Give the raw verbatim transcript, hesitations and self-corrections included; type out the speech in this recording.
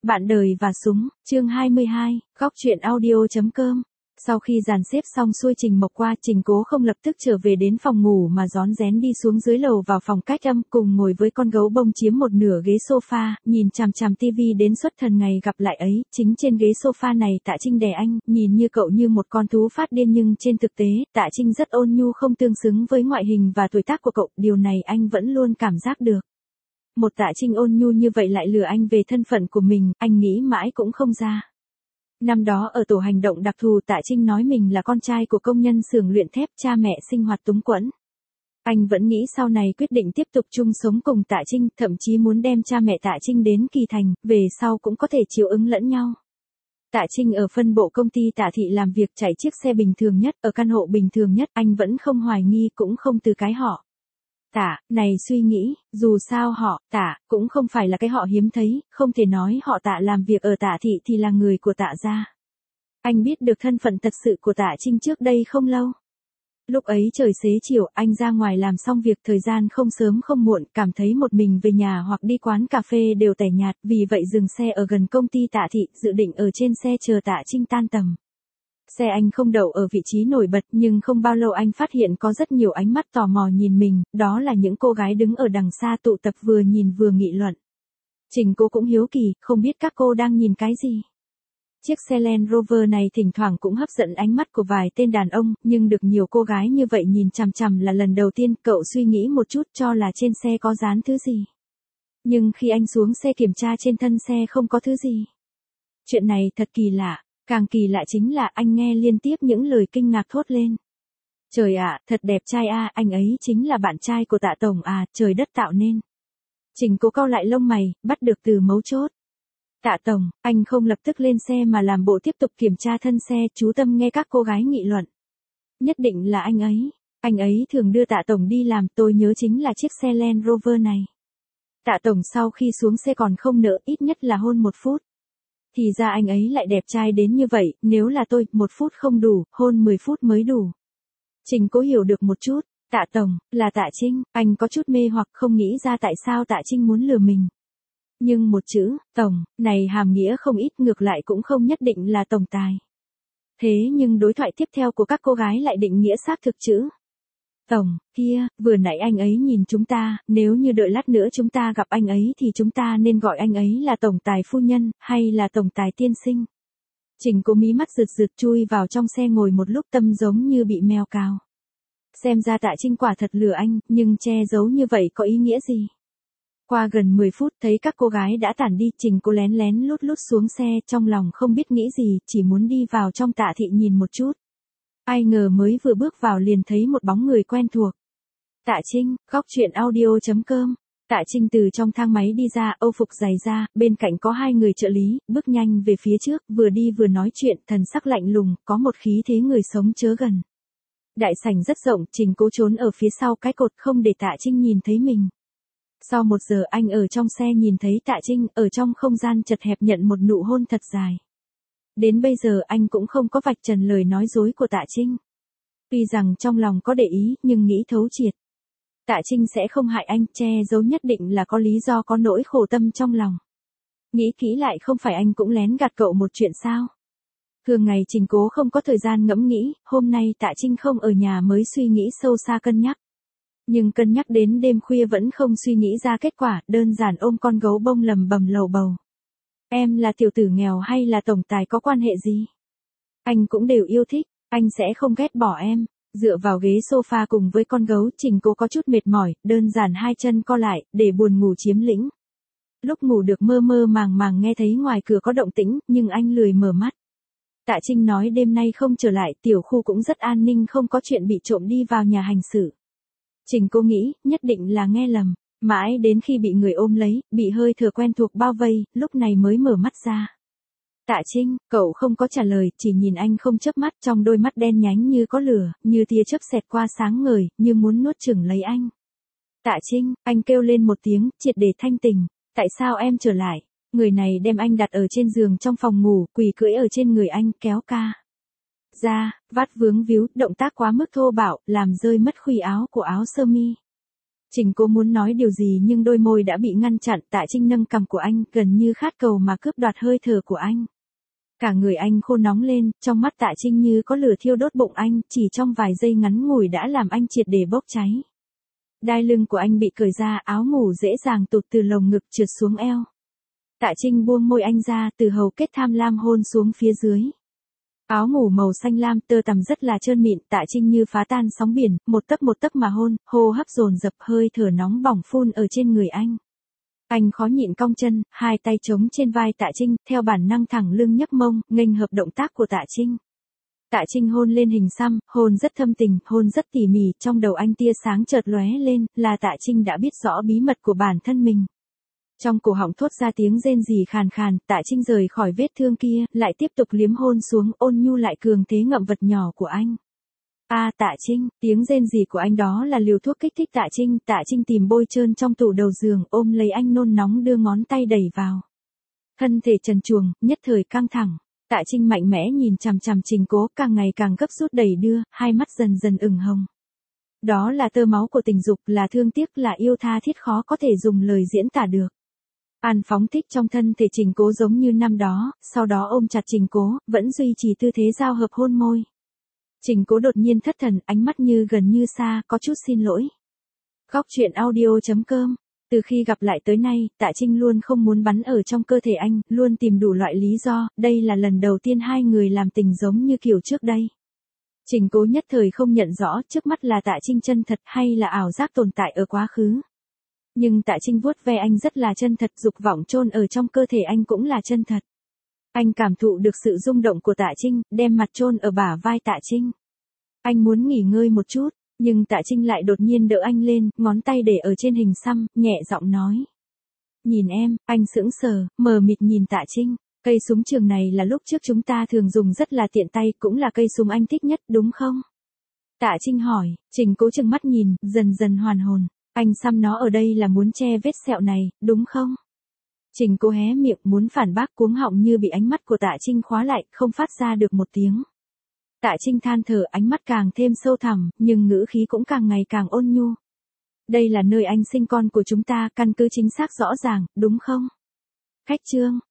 Bạn đời và súng, chương hai mươi hai, góc truyện audio.com. Sau khi dàn xếp xong xuôi Trình Mộc qua, Trình Cố không lập tức trở về đến phòng ngủ mà rón rén đi xuống dưới lầu vào phòng cách âm, cùng ngồi với con gấu bông chiếm một nửa ghế sofa, nhìn chằm chằm tivi đến xuất thần ngày gặp lại ấy. Chính trên ghế sofa này Tạ Trinh đè anh, nhìn như cậu như một con thú phát điên, nhưng trên thực tế, Tạ Trinh rất ôn nhu, không tương xứng với ngoại hình và tuổi tác của cậu, điều này anh vẫn luôn cảm giác được. Một Tạ Trinh ôn nhu như vậy lại lừa anh về thân phận của mình, anh nghĩ mãi cũng không ra. Năm đó ở tổ hành động đặc thù, Tạ Trinh nói mình là con trai của công nhân xưởng luyện thép, cha mẹ sinh hoạt túng quẫn. Anh vẫn nghĩ sau này quyết định tiếp tục chung sống cùng Tạ Trinh, thậm chí muốn đem cha mẹ Tạ Trinh đến Kỳ Thành, về sau cũng có thể chiều ứng lẫn nhau. Tạ Trinh ở phân bộ công ty Tạ Thị làm việc chạy chiếc xe bình thường nhất, ở căn hộ bình thường nhất, anh vẫn không hoài nghi, cũng không từ cái họ Tạ, này suy nghĩ, dù sao họ Tạ cũng không phải là cái họ hiếm thấy, không thể nói họ Tạ làm việc ở Tạ Thị thì là người của Tạ gia. Anh biết được thân phận thật sự của Tạ Trinh trước đây không lâu. Lúc ấy trời xế chiều, anh ra ngoài làm xong việc, thời gian không sớm không muộn, cảm thấy một mình về nhà hoặc đi quán cà phê đều tẻ nhạt, vì vậy dừng xe ở gần công ty Tạ Thị, dự định ở trên xe chờ Tạ Trinh tan tầm. Xe anh không đậu ở vị trí nổi bật, nhưng không bao lâu anh phát hiện có rất nhiều ánh mắt tò mò nhìn mình, đó là những cô gái đứng ở đằng xa tụ tập vừa nhìn vừa nghị luận. Trình Cố cũng hiếu kỳ, không biết các cô đang nhìn cái gì. Chiếc xe Land Rover này thỉnh thoảng cũng hấp dẫn ánh mắt của vài tên đàn ông, nhưng được nhiều cô gái như vậy nhìn chằm chằm là lần đầu tiên. Cậu suy nghĩ một chút cho là trên xe có dán thứ gì. Nhưng khi anh xuống xe kiểm tra trên thân xe không có thứ gì. Chuyện này thật kỳ lạ. Càng kỳ lạ chính là anh nghe liên tiếp những lời kinh ngạc thốt lên. Trời ạ, thật đẹp trai a, à, anh ấy chính là bạn trai của Tạ Tổng à, trời đất tạo nên. Trình Cố cau lại lông mày, bắt được từ mấu chốt. Tạ Tổng, anh không lập tức lên xe mà làm bộ tiếp tục kiểm tra thân xe, chú tâm nghe các cô gái nghị luận. Nhất định là anh ấy, anh ấy thường đưa Tạ Tổng đi làm, tôi nhớ chính là chiếc xe Land Rover này. Tạ Tổng sau khi xuống xe còn không nỡ, ít nhất là hôn một phút. Thì ra anh ấy lại đẹp trai đến như vậy, nếu là tôi, một phút không đủ, hôn mười phút mới đủ. Trình Cố hiểu được một chút, Tạ Tổng, là Tạ Trinh, anh có chút mê hoặc, không nghĩ ra tại sao Tạ Trinh muốn lừa mình. Nhưng một chữ, Tổng, này hàm nghĩa không ít, ngược lại cũng không nhất định là tổng tài. Thế nhưng đối thoại tiếp theo của các cô gái lại định nghĩa xác thực chữ. Tổng, kia, vừa nãy anh ấy nhìn chúng ta, nếu như đợi lát nữa chúng ta gặp anh ấy thì chúng ta nên gọi anh ấy là tổng tài phu nhân, hay là tổng tài tiên sinh. Trình Cố mí mắt rực rực chui vào trong xe ngồi một lúc, tâm giống như bị mèo cào. Xem ra Tạ Trinh quả thật lừa anh, nhưng che giấu như vậy có ý nghĩa gì? Qua gần mười phút thấy các cô gái đã tản đi, Trình Cố lén lén lút lút xuống xe, trong lòng không biết nghĩ gì, chỉ muốn đi vào trong Tạ Thị nhìn một chút. Ai ngờ mới vừa bước vào liền thấy một bóng người quen thuộc. Tạ Trinh, góc truyện audio.com. Tạ Trinh từ trong thang máy đi ra, âu phục dày da, bên cạnh có hai người trợ lý, bước nhanh về phía trước, vừa đi vừa nói chuyện, thần sắc lạnh lùng, có một khí thế người sống chớ gần. Đại sảnh rất rộng, Trình Cố trốn ở phía sau cái cột không để Tạ Trinh nhìn thấy mình. Sau một giờ anh ở trong xe nhìn thấy Tạ Trinh, ở trong không gian chật hẹp nhận một nụ hôn thật dài. Đến bây giờ anh cũng không có vạch trần lời nói dối của Tạ Trinh. Tuy rằng trong lòng có để ý, nhưng nghĩ thấu triệt. Tạ Trinh sẽ không hại anh, che giấu nhất định là có lý do, có nỗi khổ tâm trong lòng. Nghĩ kỹ lại, không phải anh cũng lén gạt cậu một chuyện sao? Thường ngày Trình Cố không có thời gian ngẫm nghĩ, hôm nay Tạ Trinh không ở nhà mới suy nghĩ sâu xa cân nhắc. Nhưng cân nhắc đến đêm khuya vẫn không suy nghĩ ra kết quả, đơn giản ôm con gấu bông lầm bầm lầu bầu. Em là tiểu tử nghèo hay là tổng tài có quan hệ gì? Anh cũng đều yêu thích, anh sẽ không ghét bỏ em. Dựa vào ghế sofa cùng với con gấu, Trình Cố có chút mệt mỏi, đơn giản hai chân co lại, để buồn ngủ chiếm lĩnh. Lúc ngủ được mơ mơ màng màng nghe thấy ngoài cửa có động tĩnh, nhưng anh lười mở mắt. Tạ Trinh nói đêm nay không trở lại, tiểu khu cũng rất an ninh, không có chuyện bị trộm đi vào nhà hành xử. Trình Cố nghĩ, nhất định là nghe lầm. Mãi đến khi bị người ôm lấy, bị hơi thở quen thuộc bao vây, lúc này mới mở mắt ra. Tạ Trinh, cậu không có trả lời, chỉ nhìn anh không chớp mắt, trong đôi mắt đen nhánh như có lửa, như tia chớp xẹt qua sáng ngời, như muốn nuốt chửng lấy anh. Tạ Trinh, anh kêu lên một tiếng, triệt để thanh tỉnh. Tại sao em trở lại? Người này đem anh đặt ở trên giường trong phòng ngủ, quỳ cưỡi ở trên người anh, kéo ca ra, vắt vướng víu, động tác quá mức thô bạo, làm rơi mất khuy áo của áo sơ mi. Trình Cố muốn nói điều gì nhưng đôi môi đã bị ngăn chặn. Tạ Trinh nâng cằm của anh, gần như khát cầu mà cướp đoạt hơi thở của anh. Cả người anh khô nóng lên, trong mắt Tạ Trinh như có lửa thiêu đốt bụng anh, chỉ trong vài giây ngắn ngủi đã làm anh triệt để bốc cháy. Đai lưng của anh bị cởi ra, áo ngủ dễ dàng tụt từ lồng ngực trượt xuống eo. Tạ Trinh buông môi anh ra, từ hầu kết tham lam hôn xuống phía dưới. Áo ngủ màu xanh lam, tơ tằm rất là trơn mịn. Tạ Trinh như phá tan sóng biển, một tấc một tấc mà hôn, hô hấp dồn dập, hơi thở nóng bỏng phun ở trên người anh. Anh khó nhịn cong chân, hai tay chống trên vai Tạ Trinh, theo bản năng thẳng lưng nhấc mông, nghênh hợp động tác của Tạ Trinh. Tạ Trinh hôn lên hình xăm, hôn rất thâm tình, hôn rất tỉ mỉ, trong đầu anh tia sáng chợt lóe lên, là Tạ Trinh đã biết rõ bí mật của bản thân mình. Trong cổ họng thốt ra tiếng rên rỉ khàn khàn, Tạ Trinh rời khỏi vết thương kia, lại tiếp tục liếm hôn xuống, ôn nhu lại cường thế ngậm vật nhỏ của anh. A à, Tạ Trinh, tiếng rên rỉ của anh đó là liều thuốc kích thích Tạ Trinh. Tạ Trinh tìm bôi trơn trong tủ đầu giường, ôm lấy anh nôn nóng đưa ngón tay đẩy vào. Thân thể trần truồng, nhất thời căng thẳng. Tạ Trinh mạnh mẽ nhìn chằm chằm Trình Cố, càng ngày càng gấp rút đẩy đưa, hai mắt dần dần ửng hồng. Đó là tơ máu của tình dục, là thương tiếc, là yêu tha thiết khó có thể dùng lời diễn tả được. An phóng thích trong thân thể Trình Cố giống như năm đó, sau đó ôm chặt Trình Cố, vẫn duy trì tư thế giao hợp hôn môi. Trình Cố đột nhiên thất thần, ánh mắt như gần như xa, có chút xin lỗi. Góc truyện audio chấm com. Từ khi gặp lại tới nay, Tạ Trinh luôn không muốn bắn ở trong cơ thể anh, luôn tìm đủ loại lý do, đây là lần đầu tiên hai người làm tình giống như kiểu trước đây. Trình Cố nhất thời không nhận rõ trước mắt là Tạ Trinh chân thật hay là ảo giác tồn tại ở quá khứ. Nhưng Tạ Trinh vuốt ve anh rất là chân thật, dục vọng chôn ở trong cơ thể anh cũng là chân thật. Anh cảm thụ được sự rung động của Tạ Trinh, đem mặt chôn ở bả vai Tạ Trinh. Anh muốn nghỉ ngơi một chút, nhưng Tạ Trinh lại đột nhiên đỡ anh lên, ngón tay để ở trên hình xăm, nhẹ giọng nói. Nhìn em, anh sững sờ, mờ mịt nhìn Tạ Trinh. Cây súng trường này là lúc trước chúng ta thường dùng rất là tiện tay, cũng là cây súng anh thích nhất, đúng không? Tạ Trinh hỏi. Trình Cố chừng mắt nhìn, dần dần hoàn hồn. Anh xăm nó ở đây là muốn che vết sẹo này, đúng không? Trình Cố hé miệng muốn phản bác, cuống họng như bị ánh mắt của Tạ Trinh khóa lại, không phát ra được một tiếng. Tạ Trinh than thở, ánh mắt càng thêm sâu thẳm, nhưng ngữ khí cũng càng ngày càng ôn nhu. Đây là nơi anh sinh con của chúng ta, căn cứ chính xác rõ ràng, đúng không? Khách trương,